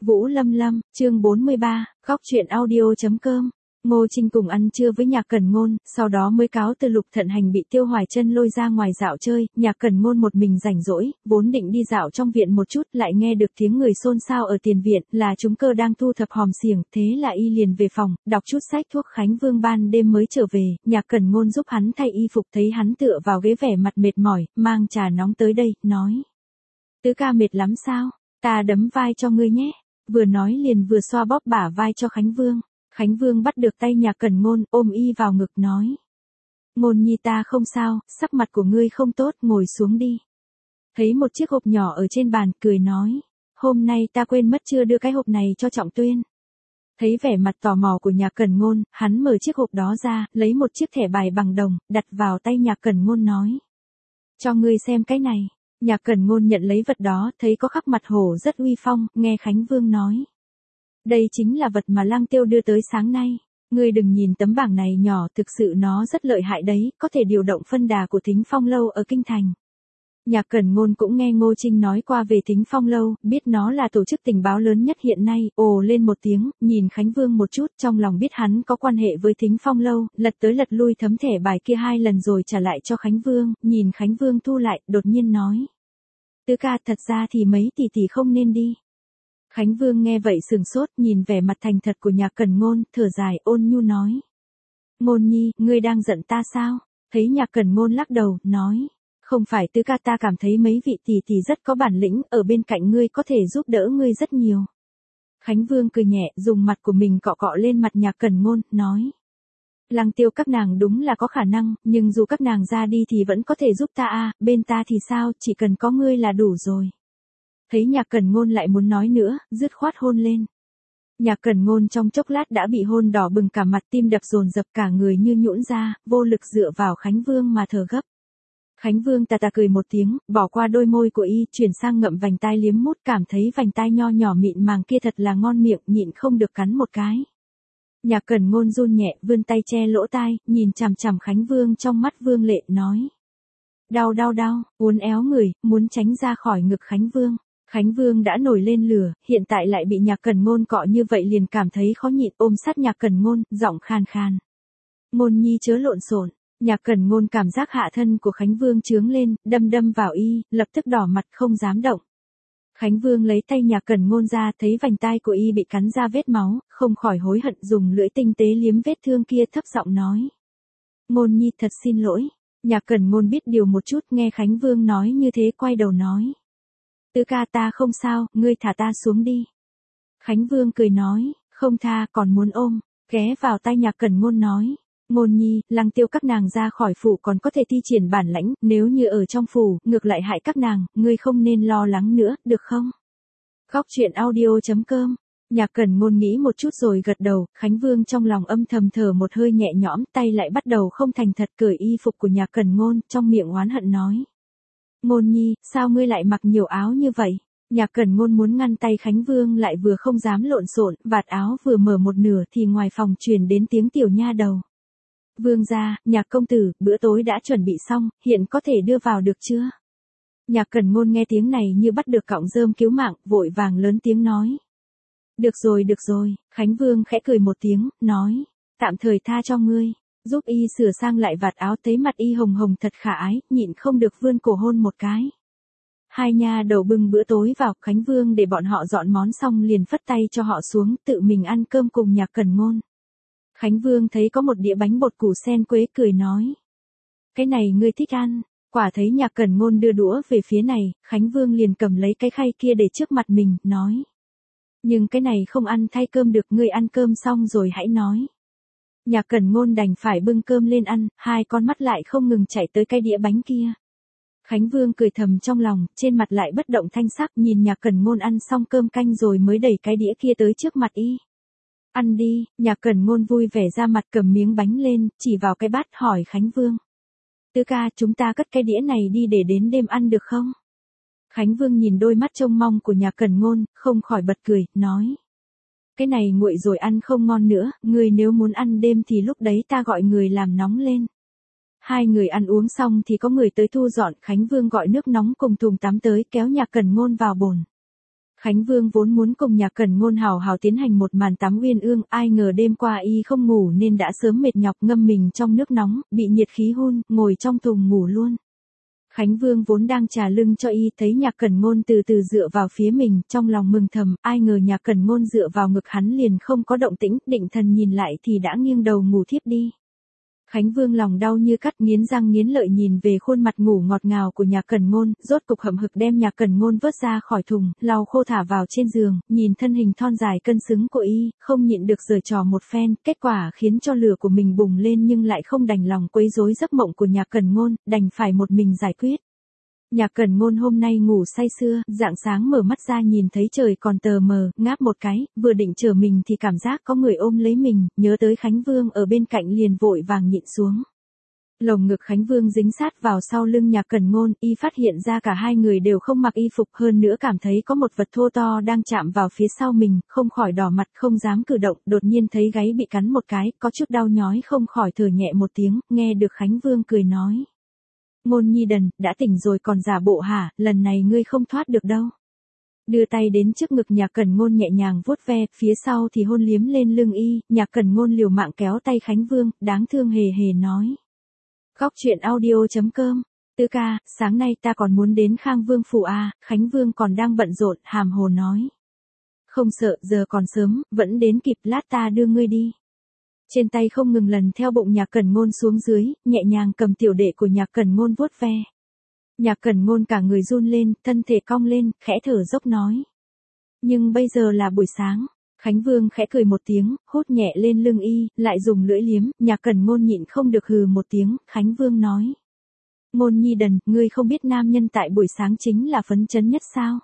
Vũ Lâm Lâm, chương 43, góc truyện audio.com. Ngô Trinh cùng ăn trưa với Nhạc Cẩn Ngôn, sau đó mới cáo từ Lục Thận Hành bị Tiêu Hoài Chân lôi ra ngoài dạo chơi. Nhạc Cẩn Ngôn một mình rảnh rỗi, vốn định đi dạo trong viện một chút, lại nghe được tiếng người xôn xao ở tiền viện, là chúng cơ đang thu thập hòm xiềng, thế là y liền về phòng, đọc chút sách thuốc Khánh Vương ban đêm mới trở về. Nhạc Cẩn Ngôn giúp hắn thay y phục, thấy hắn tựa vào ghế vẻ mặt mệt mỏi, mang trà nóng tới đây, nói: Tứ ca mệt lắm sao? Ta đấm vai cho ngươi nhé. Vừa nói liền vừa xoa bóp bả vai cho Khánh Vương. Khánh Vương bắt được tay Nhạc Cẩn Ngôn, ôm y vào ngực nói: Ngôn nhi ta không sao, sắc mặt của ngươi không tốt, ngồi xuống đi. Thấy một chiếc hộp nhỏ ở trên bàn, cười nói: Hôm nay ta quên mất chưa đưa cái hộp này cho Trọng Tuyên. Thấy vẻ mặt tò mò của Nhạc Cẩn Ngôn, hắn mở chiếc hộp đó ra, lấy một chiếc thẻ bài bằng đồng, đặt vào tay Nhạc Cẩn Ngôn nói: Cho ngươi xem cái này. Nhạc Cẩn Ngôn nhận lấy vật đó, thấy có khắc mặt hổ rất uy phong, nghe Khánh Vương nói: Đây chính là vật mà Lăng Tiêu đưa tới sáng nay. Ngươi đừng nhìn tấm bảng này nhỏ, thực sự nó rất lợi hại đấy, có thể điều động phân đà của Thính Phong Lâu ở Kinh Thành. Nhạc Cẩn Ngôn cũng nghe Ngô Trinh nói qua về Thính Phong Lâu, biết nó là tổ chức tình báo lớn nhất hiện nay, ồ lên một tiếng, nhìn Khánh Vương một chút, trong lòng biết hắn có quan hệ với Thính Phong Lâu, lật tới lật lui thấm thẻ bài kia 2 lần rồi trả lại cho Khánh Vương, nhìn Khánh Vương thu lại, đột nhiên nói: Tứ ca, thật ra thì mấy tỷ không nên đi. Khánh Vương nghe vậy sừng sốt, nhìn vẻ mặt thành thật của Nhạc Cẩn Ngôn, thở dài, ôn nhu nói: Ngôn nhi, ngươi đang giận ta sao? Thấy Nhạc Cẩn Ngôn lắc đầu, nói: Không phải tứ ca, ta cảm thấy mấy vị tỷ rất có bản lĩnh, ở bên cạnh ngươi có thể giúp đỡ ngươi rất nhiều. Khánh Vương cười nhẹ, dùng mặt của mình cọ cọ lên mặt Nhạc Cẩn Ngôn, nói: Lăng Tiêu các nàng đúng là có khả năng, nhưng dù các nàng ra đi thì vẫn có thể giúp ta à, bên ta thì sao, chỉ cần có ngươi là đủ rồi. Thấy Nhạc Cẩn Ngôn lại muốn nói nữa, dứt khoát hôn lên. Nhạc Cẩn Ngôn trong chốc lát đã bị hôn đỏ bừng cả mặt, tim đập dồn dập, cả người như nhũn ra, vô lực dựa vào Khánh Vương mà thở gấp. Khánh Vương tà tà cười một tiếng, bỏ qua đôi môi của y, chuyển sang ngậm vành tai liếm mút, cảm thấy vành tai nho nhỏ mịn màng kia thật là ngon miệng, nhịn không được cắn một cái. Nhạc Cẩn Ngôn run nhẹ, vươn tay che lỗ tai, nhìn chằm chằm Khánh Vương, trong mắt vương lệ, nói: Đau, uốn éo người, muốn tránh ra khỏi ngực Khánh Vương. Khánh Vương đã nổi lên lửa, hiện tại lại bị Nhạc Cẩn Ngôn cọ như vậy liền cảm thấy khó nhịn, ôm sát Nhạc Cẩn Ngôn, giọng khàn khàn: Ngôn nhi chớ lộn xộn. Nhạc Cẩn Ngôn cảm giác hạ thân của Khánh Vương chướng lên, đâm vào y, lập tức đỏ mặt không dám động. Khánh Vương lấy tay Nhạc Cẩn Ngôn ra, thấy vành tai của y bị cắn ra vết máu, không khỏi hối hận, dùng lưỡi tinh tế liếm vết thương kia, thấp giọng nói: Ngôn nhi thật xin lỗi. Nhạc Cẩn Ngôn biết điều một chút, nghe Khánh Vương nói như thế quay đầu nói: Tứ ca, ta không sao, ngươi thả ta xuống đi. Khánh Vương cười nói: Không tha, còn muốn ôm. Ghé vào tai Nhạc Cẩn Ngôn nói: Ngôn nhi, Lăng Tiêu các nàng ra khỏi phủ còn có thể thi triển bản lãnh, nếu như ở trong phủ, ngược lại hại các nàng, ngươi không nên lo lắng nữa, được không? Góc truyện audio.com. Nhạc Cẩn Ngôn nghĩ một chút rồi gật đầu, Khánh Vương trong lòng âm thầm thở một hơi nhẹ nhõm, tay lại bắt đầu không thành thật cởi y phục của Nhạc Cẩn Ngôn, trong miệng oán hận nói: Ngôn nhi, sao ngươi lại mặc nhiều áo như vậy? Nhạc Cẩn Ngôn muốn ngăn tay Khánh Vương lại vừa không dám lộn xộn, vạt áo vừa mở một nửa thì ngoài phòng truyền đến tiếng tiểu nha đầu: Vương gia, Nhạc công tử, bữa tối đã chuẩn bị xong, hiện có thể đưa vào được chưa? Nhạc Cẩn Ngôn nghe tiếng này như bắt được cọng rơm cứu mạng, vội vàng lớn tiếng nói: Được rồi. Khánh Vương khẽ cười một tiếng, nói: Tạm thời tha cho ngươi. Giúp y sửa sang lại vạt áo, thấy mặt y hồng hồng thật khả ái, nhịn không được vươn cổ hôn một cái. Hai nha đầu bưng bữa tối vào, Khánh Vương để bọn họ dọn món xong liền phất tay cho họ xuống, tự mình ăn cơm cùng Nhạc Cẩn Ngôn. Khánh Vương thấy có một đĩa bánh bột củ sen quế, cười nói: Cái này ngươi thích ăn. Quả thấy Nhạc Cẩn Ngôn đưa đũa về phía này, Khánh Vương liền cầm lấy cái khay kia để trước mặt mình, nói: Nhưng cái này không ăn thay cơm được, ngươi ăn cơm xong rồi hãy nói. Nhạc Cẩn Ngôn đành phải bưng cơm lên ăn, hai con mắt lại không ngừng chạy tới cái đĩa bánh kia. Khánh Vương cười thầm trong lòng, trên mặt lại bất động thanh sắc, nhìn Nhạc Cẩn Ngôn ăn xong cơm canh rồi mới đẩy cái đĩa kia tới trước mặt y. Ăn đi. Nhạc Cẩn Ngôn vui vẻ ra mặt cầm miếng bánh lên, chỉ vào cái bát hỏi Khánh Vương: Tứ ca, chúng ta cất cái đĩa này đi để đến đêm ăn được không? Khánh Vương nhìn đôi mắt trông mong của Nhạc Cẩn Ngôn, không khỏi bật cười, nói: Cái này nguội rồi ăn không ngon nữa, người nếu muốn ăn đêm thì lúc đấy ta gọi người làm nóng lên. Hai người ăn uống xong thì có người tới thu dọn, Khánh Vương gọi nước nóng cùng thùng tắm tới, kéo Nhạc Cẩn Ngôn vào bồn. Khánh Vương vốn muốn cùng Nhạc Cẩn Ngôn hào hào tiến hành một màn tắm uyên ương, ai ngờ đêm qua y không ngủ nên đã sớm mệt nhọc ngâm mình trong nước nóng, bị nhiệt khí hun, ngồi trong thùng ngủ luôn. Khánh Vương vốn đang chà lưng cho y, thấy Nhạc Cẩn Ngôn từ từ dựa vào phía mình, trong lòng mừng thầm, ai ngờ Nhạc Cẩn Ngôn dựa vào ngực hắn liền không có động tĩnh, định thần nhìn lại thì đã nghiêng đầu ngủ thiếp đi. Khánh Vương lòng đau như cắt, nghiến răng nghiến lợi nhìn về khuôn mặt ngủ ngọt ngào của Nhạc Cẩn Ngôn, rốt cục hậm hực đem Nhạc Cẩn Ngôn vớt ra khỏi thùng, lau khô thả vào trên giường, nhìn thân hình thon dài cân xứng của y, không nhịn được giở trò một phen, kết quả khiến cho lửa của mình bùng lên nhưng lại không đành lòng quấy rối giấc mộng của Nhạc Cẩn Ngôn, đành phải một mình giải quyết. Nhạc Cẩn Ngôn hôm nay ngủ say sưa, rạng sáng mở mắt ra nhìn thấy trời còn tờ mờ, ngáp một cái, vừa định trở mình thì cảm giác có người ôm lấy mình, nhớ tới Khánh Vương ở bên cạnh liền vội vàng nhịn xuống. Lồng ngực Khánh Vương dính sát vào sau lưng Nhạc Cẩn Ngôn, y phát hiện ra cả hai người đều không mặc y phục, hơn nữa cảm thấy có một vật thô to đang chạm vào phía sau mình, không khỏi đỏ mặt không dám cử động, đột nhiên thấy gáy bị cắn một cái, có chút đau nhói không khỏi thở nhẹ một tiếng, nghe được Khánh Vương cười nói. Ngôn nhi đần, đã tỉnh rồi còn giả bộ hả, lần này ngươi không thoát được đâu. Đưa tay đến trước ngực Nhạc Cẩn Ngôn nhẹ nhàng vuốt ve, phía sau thì hôn liếm lên lưng y, Nhạc Cẩn Ngôn liều mạng kéo tay Khánh Vương, đáng thương hề hề nói. Góc truyện audio.com, Tư ca, sáng nay ta còn muốn đến Khang Vương phủ à, Khánh Vương còn đang bận rộn, hàm hồ nói. Không sợ, giờ còn sớm, vẫn đến kịp, lát ta đưa ngươi đi. Trên tay không ngừng lần theo bụng Nhạc Cẩn Ngôn xuống dưới, nhẹ nhàng cầm tiểu đệ của Nhạc Cẩn Ngôn vuốt ve. Nhạc Cẩn Ngôn cả người run lên, thân thể cong lên, khẽ thở dốc nói. Nhưng bây giờ là buổi sáng. Khánh Vương khẽ cười một tiếng, hút nhẹ lên lưng y, lại dùng lưỡi liếm, Nhạc Cẩn Ngôn nhịn không được hừ một tiếng, Khánh Vương nói. Ngôn nhi đần, ngươi không biết nam nhân tại buổi sáng chính là phấn chấn nhất sao?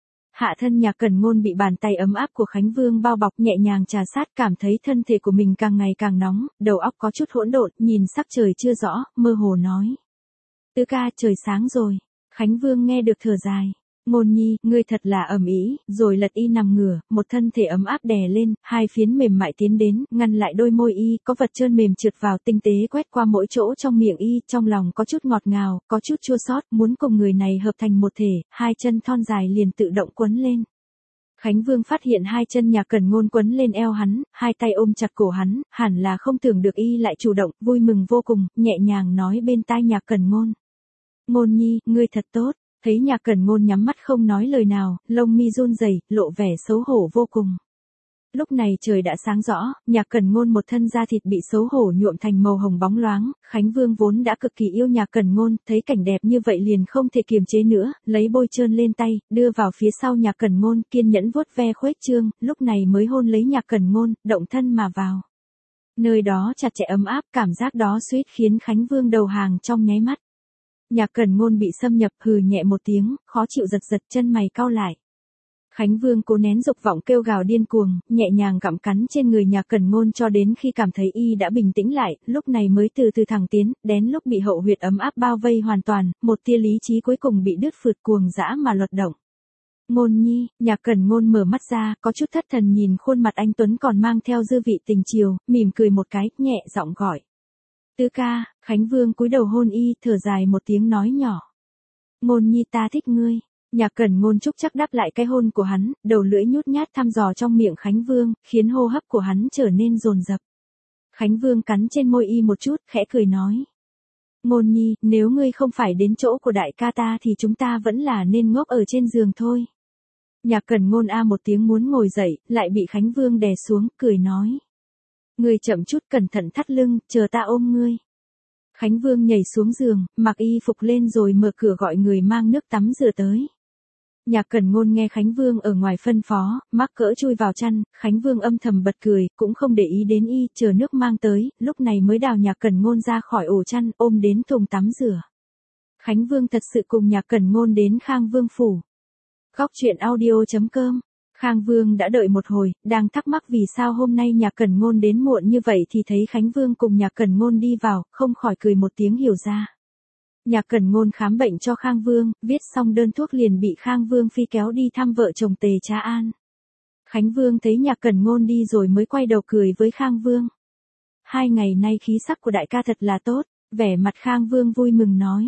Hạ thân Nhạc Cẩn Ngôn bị bàn tay ấm áp của Khánh Vương bao bọc nhẹ nhàng trà sát, cảm thấy thân thể của mình càng ngày càng nóng, đầu óc có chút hỗn độn, nhìn sắc trời chưa rõ, mơ hồ nói. Tứ ca, trời sáng rồi. Khánh Vương nghe được thở dài. Ngôn nhi, ngươi thật là ầm ĩ, rồi lật y nằm ngửa, một thân thể ấm áp đè lên, hai phiến mềm mại tiến đến, ngăn lại đôi môi y, có vật trơn mềm trượt vào tinh tế quét qua mỗi chỗ trong miệng y, trong lòng có chút ngọt ngào, có chút chua xót, muốn cùng người này hợp thành một thể, hai chân thon dài liền tự động quấn lên. Khánh Vương phát hiện hai chân Nhạc Cẩn Ngôn quấn lên eo hắn, hai tay ôm chặt cổ hắn, hẳn là không tưởng được y lại chủ động, vui mừng vô cùng, nhẹ nhàng nói bên tai Nhạc Cẩn Ngôn. Ngôn nhi, ngươi thật tốt. Thấy Nhạc Cẩn Ngôn nhắm mắt không nói lời nào, lông mi run rẩy, lộ vẻ xấu hổ vô cùng. Lúc này trời đã sáng rõ, Nhạc Cẩn Ngôn một thân da thịt bị xấu hổ nhuộm thành màu hồng bóng loáng, Khánh Vương vốn đã cực kỳ yêu Nhạc Cẩn Ngôn, thấy cảnh đẹp như vậy liền không thể kiềm chế nữa, lấy bôi trơn lên tay, đưa vào phía sau Nhạc Cẩn Ngôn, kiên nhẫn vuốt ve khuếch trương, lúc này mới hôn lấy Nhạc Cẩn Ngôn, động thân mà vào. Nơi đó chặt chẽ ấm áp, cảm giác đó suýt khiến Khánh Vương đầu hàng trong nháy mắt. Nhạc Cẩn Ngôn bị xâm nhập, hừ nhẹ một tiếng, khó chịu giật giật, chân mày cau lại. Khánh Vương cố nén dục vọng kêu gào điên cuồng, nhẹ nhàng gặm cắn trên người Nhạc Cẩn Ngôn cho đến khi cảm thấy y đã bình tĩnh lại, lúc này mới từ từ thẳng tiến, đến lúc bị hậu huyệt ấm áp bao vây hoàn toàn, một tia lý trí cuối cùng bị đứt phượt, cuồng dã mà luật động. Ngôn nhi, Nhạc Cẩn Ngôn mở mắt ra, có chút thất thần nhìn khuôn mặt anh tuấn còn mang theo dư vị tình chiều, mỉm cười một cái, nhẹ giọng gọi. Tứ ca. Khánh Vương cúi đầu hôn y, thở dài một tiếng nói nhỏ. Ngôn nhi, ta thích ngươi. Nhạc Cẩn Ngôn chúc chắc đáp lại cái hôn của hắn, đầu lưỡi nhút nhát thăm dò trong miệng Khánh Vương, khiến hô hấp của hắn trở nên dồn dập. Khánh Vương cắn trên môi y một chút, khẽ cười nói. Ngôn nhi, nếu ngươi không phải đến chỗ của đại ca ta thì chúng ta vẫn là nên ngốc ở trên giường thôi. Nhạc Cẩn Ngôn a một tiếng muốn ngồi dậy, lại bị Khánh Vương đè xuống, cười nói. Ngươi chậm chút, cẩn thận thắt lưng, chờ ta ôm ngươi. Khánh Vương nhảy xuống giường, mặc y phục lên rồi mở cửa gọi người mang nước tắm rửa tới. Nhạc Cẩn Ngôn nghe Khánh Vương ở ngoài phân phó, mắc cỡ chui vào chăn, Khánh Vương âm thầm bật cười, cũng không để ý đến y, chờ nước mang tới, lúc này mới đào Nhạc Cẩn Ngôn ra khỏi ổ chăn, ôm đến thùng tắm rửa. Khánh Vương thật sự cùng Nhạc Cẩn Ngôn đến Khang Vương phủ. Góc truyện audio.com. Khang Vương đã đợi một hồi, đang thắc mắc vì sao hôm nay Nhạc Cẩn Ngôn đến muộn như vậy thì thấy Khánh Vương cùng Nhạc Cẩn Ngôn đi vào, không khỏi cười một tiếng hiểu ra. Nhạc Cẩn Ngôn khám bệnh cho Khang Vương, viết xong đơn thuốc liền bị Khang Vương phi kéo đi thăm vợ chồng Tề Trá An. Khánh Vương thấy Nhạc Cẩn Ngôn đi rồi mới quay đầu cười với Khang Vương. 2 ngày nay khí sắc của đại ca thật là tốt, vẻ mặt Khang Vương vui mừng nói.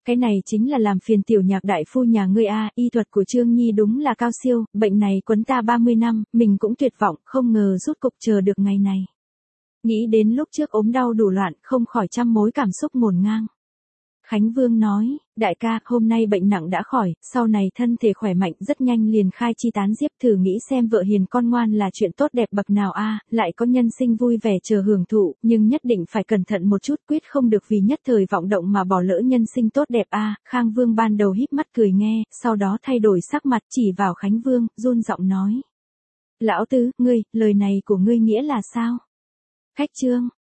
Cái này chính là làm phiền tiểu Nhạc đại phu nhà ngươi a, y thuật của Trương Nhi đúng là cao siêu, bệnh này quấn ta 30 năm, mình cũng tuyệt vọng, không ngờ rốt cục chờ được ngày này. Nghĩ đến lúc trước ốm đau đủ loạn, không khỏi trăm mối cảm xúc ngổn ngang. Khánh Vương nói, đại ca, hôm nay bệnh nặng đã khỏi, sau này thân thể khỏe mạnh rất nhanh liền khai chi tán diệp, thử nghĩ xem vợ hiền con ngoan là chuyện tốt đẹp bậc nào a, lại có nhân sinh vui vẻ chờ hưởng thụ, nhưng nhất định phải cẩn thận một chút, quyết không được vì nhất thời vọng động mà bỏ lỡ nhân sinh tốt đẹp a. Khang Vương ban đầu híp mắt cười nghe, sau đó thay đổi sắc mặt chỉ vào Khánh Vương, run giọng nói. Lão tứ, ngươi, lời này của ngươi nghĩa là sao? Khách Trương,